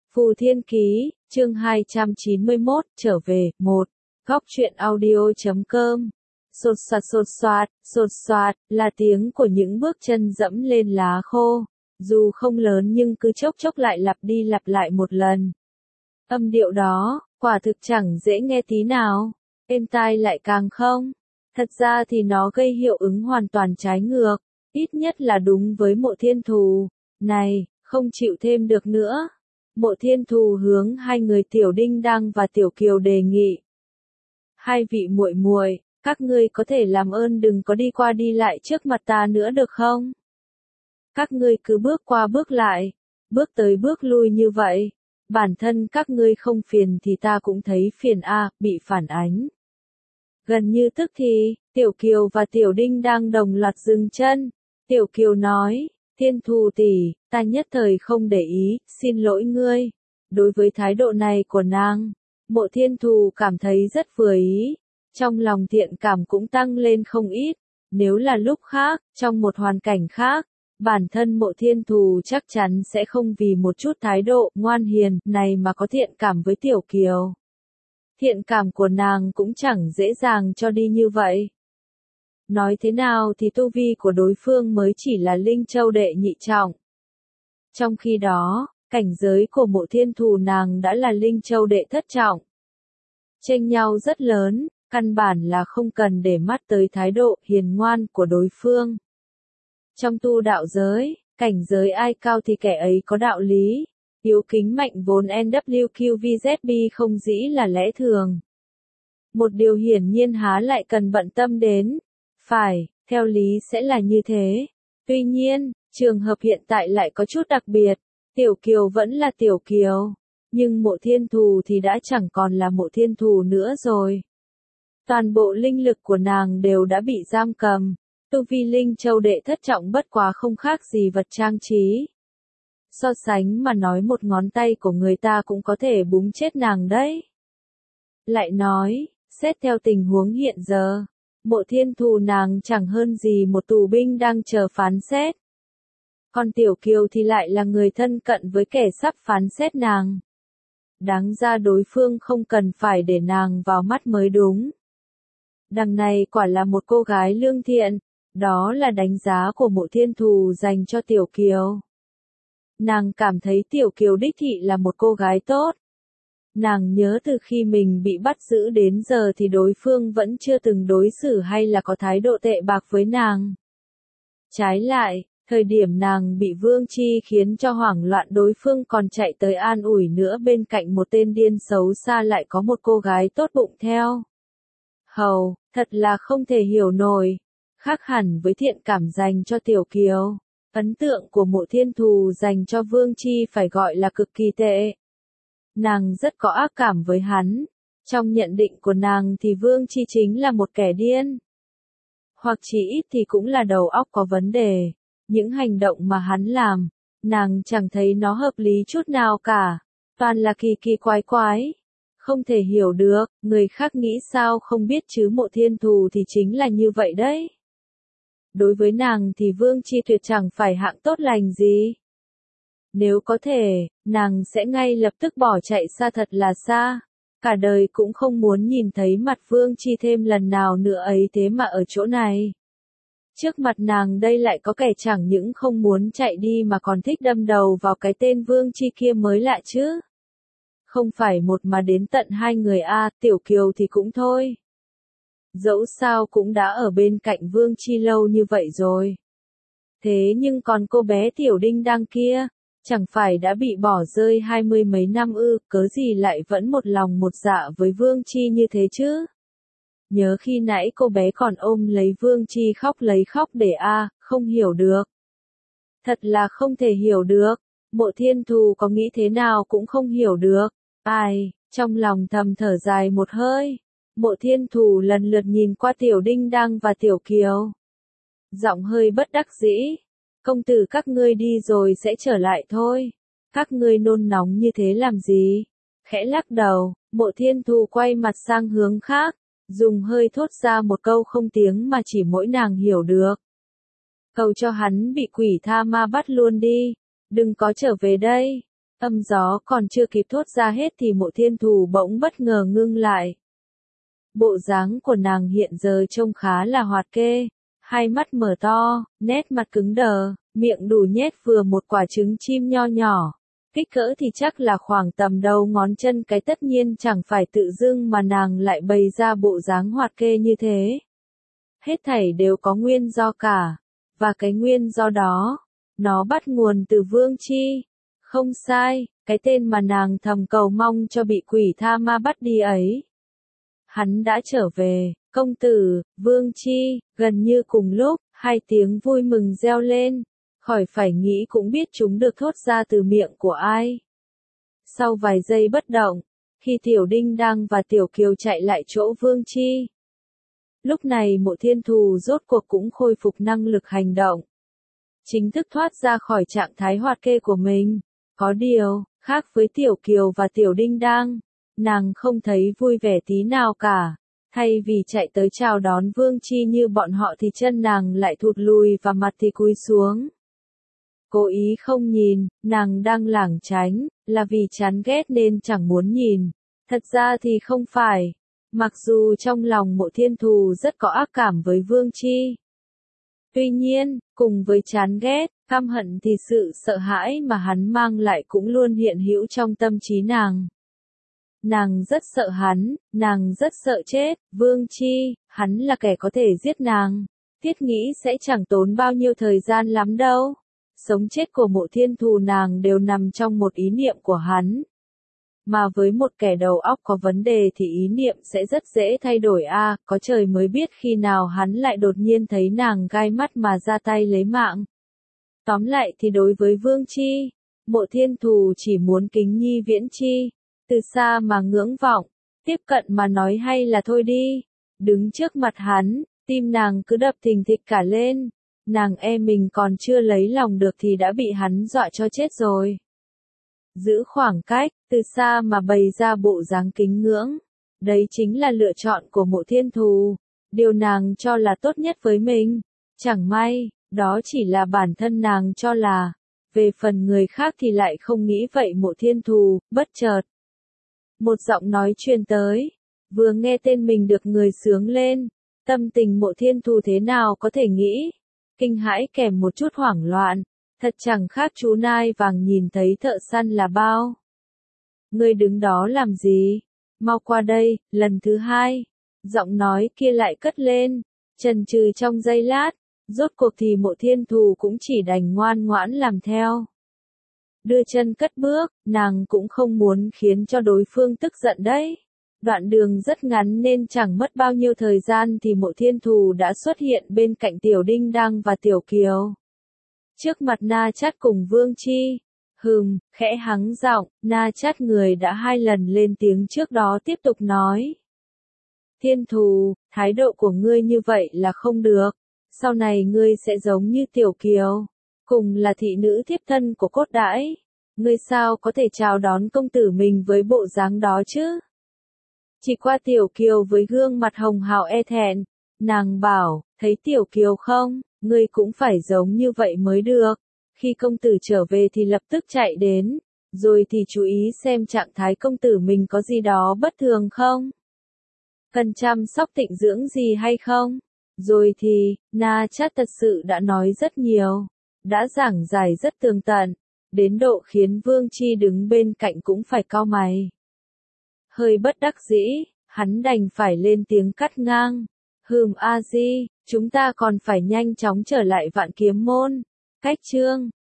Phù Thiên Ký, chương 291, trở về, 1. Góc truyện audio.com. Sột soạt, là tiếng của những bước chân dẫm lên lá khô. Dù không lớn nhưng cứ chốc chốc lại lặp đi lặp lại một lần. Âm điệu đó, quả thực chẳng dễ nghe tí nào. Êm tai lại càng không. Thật ra thì nó gây hiệu ứng hoàn toàn trái ngược. Ít nhất là đúng với Mộ Thiên Thù. Này, không chịu thêm được nữa. Mộ Thiên Thù hướng hai người Tiểu Đinh Đăng và Tiểu Kiều đề nghị. Hai vị muội muội, các ngươi có thể làm ơn đừng có đi qua đi lại trước mặt ta nữa được không? Các ngươi cứ bước qua bước lại, bước tới bước lui như vậy. Bản thân các ngươi không phiền thì ta cũng thấy phiền bị phản ánh. Gần như tức thì, Tiểu Kiều và Tiểu Đinh Đăng đồng loạt dừng chân. Tiểu Kiều nói, Thiên Thù tỷ, ta nhất thời không để ý, xin lỗi ngươi. Đối với thái độ này của nàng, Mộ Thiên Thù cảm thấy rất vừa ý. Trong lòng thiện cảm cũng tăng lên không ít. Nếu là lúc khác, trong một hoàn cảnh khác, bản thân Mộ Thiên Thù chắc chắn sẽ không vì một chút thái độ ngoan hiền này mà có thiện cảm với Tiểu Kiều. Thiện cảm của nàng cũng chẳng dễ dàng cho đi như vậy. Nói thế nào thì tu vi của đối phương mới chỉ là Linh Châu đệ nhị trọng. Trong khi đó, cảnh giới của Mộ Thiên Thù nàng đã là Linh Châu đệ thất trọng. Chênh nhau rất lớn, căn bản là không cần để mắt tới thái độ hiền ngoan của đối phương. Trong tu đạo giới, cảnh giới ai cao thì kẻ ấy có đạo lý. Hiếu kính mạnh vốn NWQVZB không dĩ là lẽ thường. Một điều hiển nhiên há lại cần bận tâm đến. Phải, theo lý sẽ là như thế. Tuy nhiên, trường hợp hiện tại lại có chút đặc biệt. Tiểu Kiều vẫn là Tiểu Kiều. Nhưng Mộ Thiên Thù thì đã chẳng còn là Mộ Thiên Thù nữa rồi. Toàn bộ linh lực của nàng đều đã bị giam cầm. Tu vi Linh Châu đệ thất trọng bất quá không khác gì vật trang trí. So sánh mà nói một ngón tay của người ta cũng có thể búng chết nàng đấy. Lại nói, xét theo tình huống hiện giờ, Mộ Thiên Thù nàng chẳng hơn gì một tù binh đang chờ phán xét. Còn Tiểu Kiều thì lại là người thân cận với kẻ sắp phán xét nàng. Đáng ra đối phương không cần phải để nàng vào mắt mới đúng. Đằng này quả là một cô gái lương thiện, đó là đánh giá của Mộ Thiên Thù dành cho Tiểu Kiều. Nàng cảm thấy Tiểu Kiều đích thị là một cô gái tốt. Nàng nhớ từ khi mình bị bắt giữ đến giờ thì đối phương vẫn chưa từng đối xử hay là có thái độ tệ bạc với nàng. Trái lại, thời điểm nàng bị Vương Chi khiến cho hoảng loạn đối phương còn chạy tới an ủi nữa, bên cạnh một tên điên xấu xa lại có một cô gái tốt bụng theo. Hầu, thật là không thể hiểu nổi. Khác hẳn với thiện cảm dành cho Tiểu Kiều. Ấn tượng của Mộ Thiên Thù dành cho Vương Chi phải gọi là cực kỳ tệ. Nàng rất có ác cảm với hắn. Trong nhận định của nàng thì Vương Chi chính là một kẻ điên. Hoặc chỉ ít thì cũng là đầu óc có vấn đề. Những hành động mà hắn làm, nàng chẳng thấy nó hợp lý chút nào cả. Toàn là kỳ kỳ quái quái. Không thể hiểu được, người khác nghĩ sao không biết chứ Mộ Thiên Thù thì chính là như vậy đấy. Đối với nàng thì Vương Chi tuyệt chẳng phải hạng tốt lành gì. Nếu có thể, nàng sẽ ngay lập tức bỏ chạy xa thật là xa. Cả đời cũng không muốn nhìn thấy mặt Vương Chi thêm lần nào nữa ấy, thế mà ở chỗ này. Trước mặt nàng đây lại có kẻ chẳng những không muốn chạy đi mà còn thích đâm đầu vào cái tên Vương Chi kia mới lạ chứ. Không phải một mà đến tận hai người Tiểu Kiều thì cũng thôi. Dẫu sao cũng đã ở bên cạnh Vương Chi lâu như vậy rồi. Thế nhưng còn cô bé Tiểu Đinh Đăng kia, chẳng phải đã bị bỏ rơi 20 mấy năm cớ gì lại vẫn một lòng một dạ với Vương Chi như thế chứ? Nhớ khi nãy cô bé còn ôm lấy Vương Chi khóc lấy khóc để không hiểu được. Thật là không thể hiểu được. Mộ Thiên Thù có nghĩ thế nào cũng không hiểu được. Trong lòng thầm thở dài một hơi. Mộ Thiên Thù lần lượt nhìn qua Tiểu Đinh Đăng và Tiểu Kiều. Giọng hơi bất đắc dĩ. Công tử các ngươi đi rồi sẽ trở lại thôi. Các ngươi nôn nóng như thế làm gì? Khẽ lắc đầu, Mộ Thiên Thù quay mặt sang hướng khác. Dùng hơi thốt ra một câu không tiếng mà chỉ mỗi nàng hiểu được. Cầu cho hắn bị quỷ tha ma bắt luôn đi. Đừng có trở về đây. Âm gió còn chưa kịp thốt ra hết thì Mộ Thiên Thù bỗng bất ngờ ngưng lại. Bộ dáng của nàng hiện giờ trông khá là hoạt kê, hai mắt mở to, nét mặt cứng đờ, miệng đủ nhét vừa một quả trứng chim nho nhỏ. Kích cỡ thì chắc là khoảng tầm đầu ngón chân cái, tất nhiên chẳng phải tự dưng mà nàng lại bày ra bộ dáng hoạt kê như thế. Hết thảy đều có nguyên do cả, và cái nguyên do đó, nó bắt nguồn từ Vương Chi. Không sai, cái tên mà nàng thầm cầu mong cho bị quỷ tha ma bắt đi ấy. Hắn đã trở về, công tử, Vương Chi, gần như cùng lúc, hai tiếng vui mừng reo lên, khỏi phải nghĩ cũng biết chúng được thốt ra từ miệng của ai. Sau vài giây bất động, khi Tiểu Đinh Đăng và Tiểu Kiều chạy lại chỗ Vương Chi. Lúc này Mộ Thiên Thù rốt cuộc cũng khôi phục năng lực hành động. Chính thức thoát ra khỏi trạng thái hoạt kê của mình. Có điều, khác với Tiểu Kiều và Tiểu Đinh Đăng, nàng không thấy vui vẻ tí nào cả. Thay vì chạy tới chào đón Vương Chi như bọn họ thì chân nàng lại thụt lùi và mặt thì cúi xuống. Cố ý không nhìn, nàng đang lảng tránh, là vì chán ghét nên chẳng muốn nhìn. Thật ra thì không phải. Mặc dù trong lòng Mộ Thiên Thù rất có ác cảm với Vương Chi. Tuy nhiên, cùng với chán ghét, căm hận thì sự sợ hãi mà hắn mang lại cũng luôn hiện hữu trong tâm trí nàng. Nàng rất sợ hắn, nàng rất sợ chết, Vương Chi, hắn là kẻ có thể giết nàng. Thiết nghĩ sẽ chẳng tốn bao nhiêu thời gian lắm đâu. Sống chết của Mộ Thiên Thù nàng đều nằm trong một ý niệm của hắn. Mà với một kẻ đầu óc có vấn đề thì ý niệm sẽ rất dễ thay đổi có trời mới biết khi nào hắn lại đột nhiên thấy nàng gai mắt mà ra tay lấy mạng. Tóm lại thì đối với Vương Chi, Mộ Thiên Thù chỉ muốn kính nhi viễn chi, từ xa mà ngưỡng vọng, tiếp cận mà nói hay là thôi đi. Đứng trước mặt hắn, tim nàng cứ đập thình thịch cả lên, nàng mình còn chưa lấy lòng được thì đã bị hắn dọa cho chết rồi. Giữ khoảng cách, từ xa mà bày ra bộ dáng kính ngưỡng. Đấy chính là lựa chọn của Mộ Thiên Thù. Điều nàng cho là tốt nhất với mình. Chẳng may, đó chỉ là bản thân nàng cho là. Về phần người khác thì lại không nghĩ vậy. Mộ Thiên Thù, bất chợt. Một giọng nói truyền tới. Vừa nghe tên mình được người sướng lên. Tâm tình Mộ Thiên Thù thế nào có thể nghĩ. Kinh hãi kèm một chút hoảng loạn. Thật chẳng khác chú nai vàng nhìn thấy thợ săn là bao. Ngươi đứng đó làm gì? Mau qua đây, lần thứ hai. Giọng nói kia lại cất lên. Chần chừ trong giây lát. Rốt cuộc thì Mộ Thiên Thù cũng chỉ đành ngoan ngoãn làm theo. Đưa chân cất bước, nàng cũng không muốn khiến cho đối phương tức giận đấy. Đoạn đường rất ngắn nên chẳng mất bao nhiêu thời gian thì Mộ Thiên Thù đã xuất hiện bên cạnh Tiểu Đinh Đăng và Tiểu Kiều. Trước mặt Na Chát cùng Vương Chi. Khẽ hắng giọng, Na Chát người đã 2 lần lên tiếng trước đó tiếp tục nói. Thiên Thù, thái độ của ngươi như vậy là không được. Sau này ngươi sẽ giống như Tiểu Kiều. Cùng là thị nữ thiếp thân của Cốt Đãi. Ngươi sao có thể chào đón công tử mình với bộ dáng đó chứ? Chỉ qua Tiểu Kiều với gương mặt hồng hào thẹn. Nàng bảo, thấy Tiểu Kiều không? Ngươi cũng phải giống như vậy mới được. Khi công tử trở về thì lập tức chạy đến, rồi thì chú ý xem trạng thái công tử mình có gì đó bất thường không? Cần chăm sóc tịnh dưỡng gì hay không? Rồi thì, Na Chát thật sự đã nói rất nhiều, đã giảng giải rất tường tận, đến độ khiến Vương Chi đứng bên cạnh cũng phải cau mày. Hơi bất đắc dĩ, hắn đành phải lên tiếng cắt ngang. A Di, chúng ta còn phải nhanh chóng trở lại Vạn Kiếm Môn. Cách chương